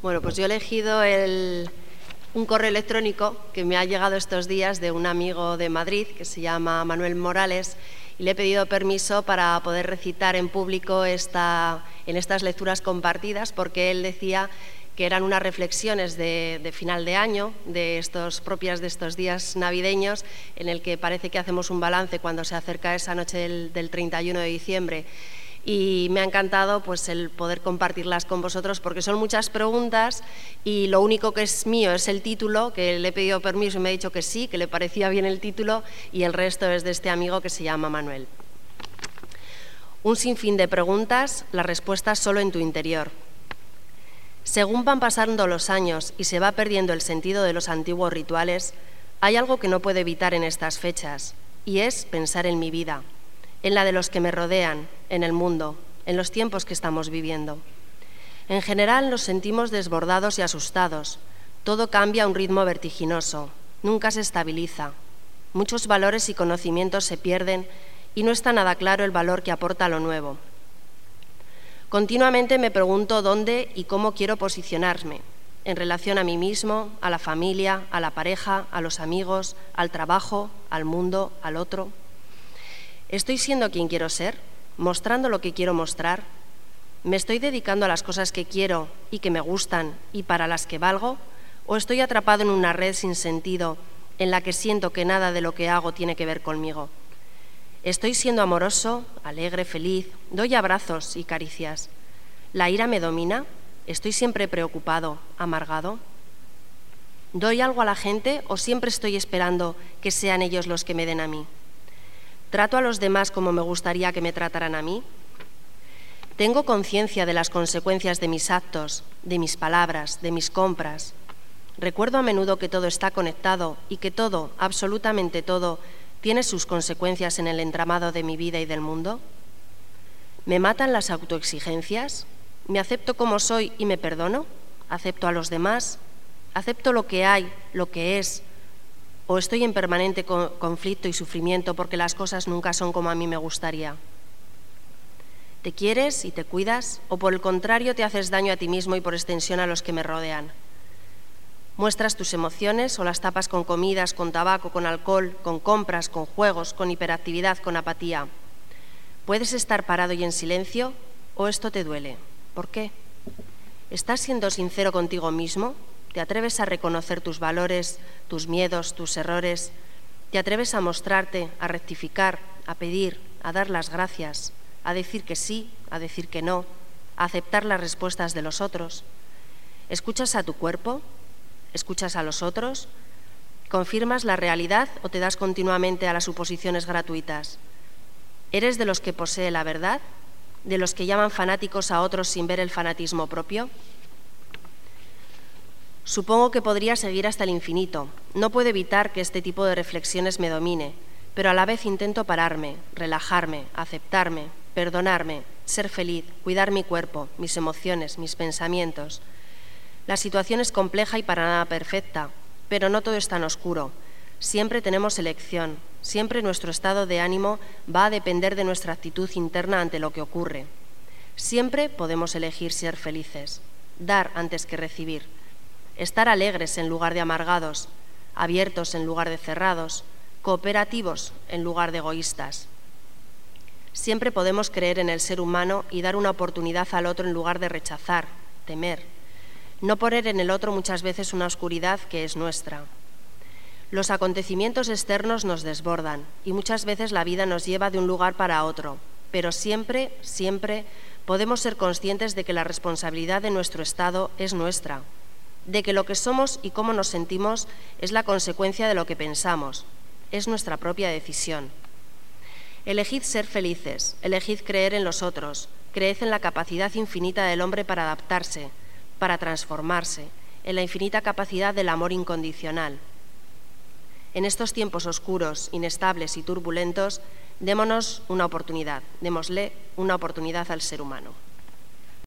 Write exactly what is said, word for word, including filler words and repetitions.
Bueno, pues yo he elegido el, un correo electrónico que me ha llegado estos días de un amigo de Madrid que se llama Manuel Morales y le he pedido permiso para poder recitar en público esta, en estas lecturas compartidas, porque él decía que eran unas reflexiones de, de final de año, de estos, propias de estos días navideños, en el que parece que hacemos un balance cuando se acerca esa noche del, del treinta y uno de diciembre. Y me ha encantado pues, el poder compartirlas con vosotros, porque son muchas preguntas y lo único que es mío es el título, que le he pedido permiso y me ha dicho que sí, que le parecía bien el título, y el resto es de este amigo que se llama Manuel. Un sinfín de preguntas, las respuestas solo en tu interior. Según van pasando los años y se va perdiendo el sentido de los antiguos rituales, hay algo que no puedo evitar en estas fechas, y es pensar en mi vida, en la de los que me rodean, en el mundo, en los tiempos que estamos viviendo. En general nos sentimos desbordados y asustados. Todo cambia a un ritmo vertiginoso, nunca se estabiliza. Muchos valores y conocimientos se pierden y no está nada claro el valor que aporta lo nuevo. Continuamente me pregunto dónde y cómo quiero posicionarme en relación a mí mismo, a la familia, a la pareja, a los amigos, al trabajo, al mundo, al otro. ¿Estoy siendo quien quiero ser? ¿Mostrando lo que quiero mostrar? ¿Me estoy dedicando a las cosas que quiero y que me gustan y para las que valgo? ¿O estoy atrapado en una red sin sentido en la que siento que nada de lo que hago tiene que ver conmigo? ¿Estoy siendo amoroso, alegre, feliz? ¿Doy abrazos y caricias? ¿La ira me domina? ¿Estoy siempre preocupado, amargado? ¿Doy algo a la gente o siempre estoy esperando que sean ellos los que me den a mí? ¿Trato a los demás como me gustaría que me trataran a mí? ¿Tengo conciencia de las consecuencias de mis actos, de mis palabras, de mis compras? ¿Recuerdo a menudo que todo está conectado y que todo, absolutamente todo, tiene sus consecuencias en el entramado de mi vida y del mundo? ¿Me matan las autoexigencias? ¿Me acepto como soy y me perdono? ¿Acepto a los demás? ¿Acepto lo que hay, lo que es? ¿O estoy en permanente conflicto y sufrimiento porque las cosas nunca son como a mí me gustaría? ¿Te quieres y te cuidas? ¿O por el contrario te haces daño a ti mismo y por extensión a los que me rodean? ¿Muestras tus emociones o las tapas con comidas, con tabaco, con alcohol, con compras, con juegos, con hiperactividad, con apatía? ¿Puedes estar parado y en silencio o esto te duele? ¿Por qué? ¿Estás siendo sincero contigo mismo? ¿Te atreves a reconocer tus valores, tus miedos, tus errores? ¿Te atreves a mostrarte, a rectificar, a pedir, a dar las gracias, a decir que sí, a decir que no, a aceptar las respuestas de los otros? ¿Escuchas a tu cuerpo? ¿Escuchas a los otros? ¿Confirmas la realidad o te das continuamente a las suposiciones gratuitas? ¿Eres de los que posee la verdad? ¿De los que llaman fanáticos a otros sin ver el fanatismo propio? Supongo que podría seguir hasta el infinito. No puedo evitar que este tipo de reflexiones me domine, pero a la vez intento pararme, relajarme, aceptarme, perdonarme, ser feliz, cuidar mi cuerpo, mis emociones, mis pensamientos. La situación es compleja y para nada perfecta, pero no todo es tan oscuro. Siempre tenemos elección, siempre nuestro estado de ánimo va a depender de nuestra actitud interna ante lo que ocurre. Siempre podemos elegir ser felices, dar antes que recibir, estar alegres en lugar de amargados, abiertos en lugar de cerrados, cooperativos en lugar de egoístas. Siempre podemos creer en el ser humano y dar una oportunidad al otro en lugar de rechazar, temer. No poner en el otro muchas veces una oscuridad que es nuestra. Los acontecimientos externos nos desbordan y muchas veces la vida nos lleva de un lugar para otro, pero siempre, siempre podemos ser conscientes de que la responsabilidad de nuestro estado es nuestra, de que lo que somos y cómo nos sentimos es la consecuencia de lo que pensamos, es nuestra propia decisión. Elegid ser felices, elegid creer en los otros, creed en la capacidad infinita del hombre para adaptarse, para transformarse, en la infinita capacidad del amor incondicional. En estos tiempos oscuros, inestables y turbulentos, démonos una oportunidad, démosle una oportunidad al ser humano.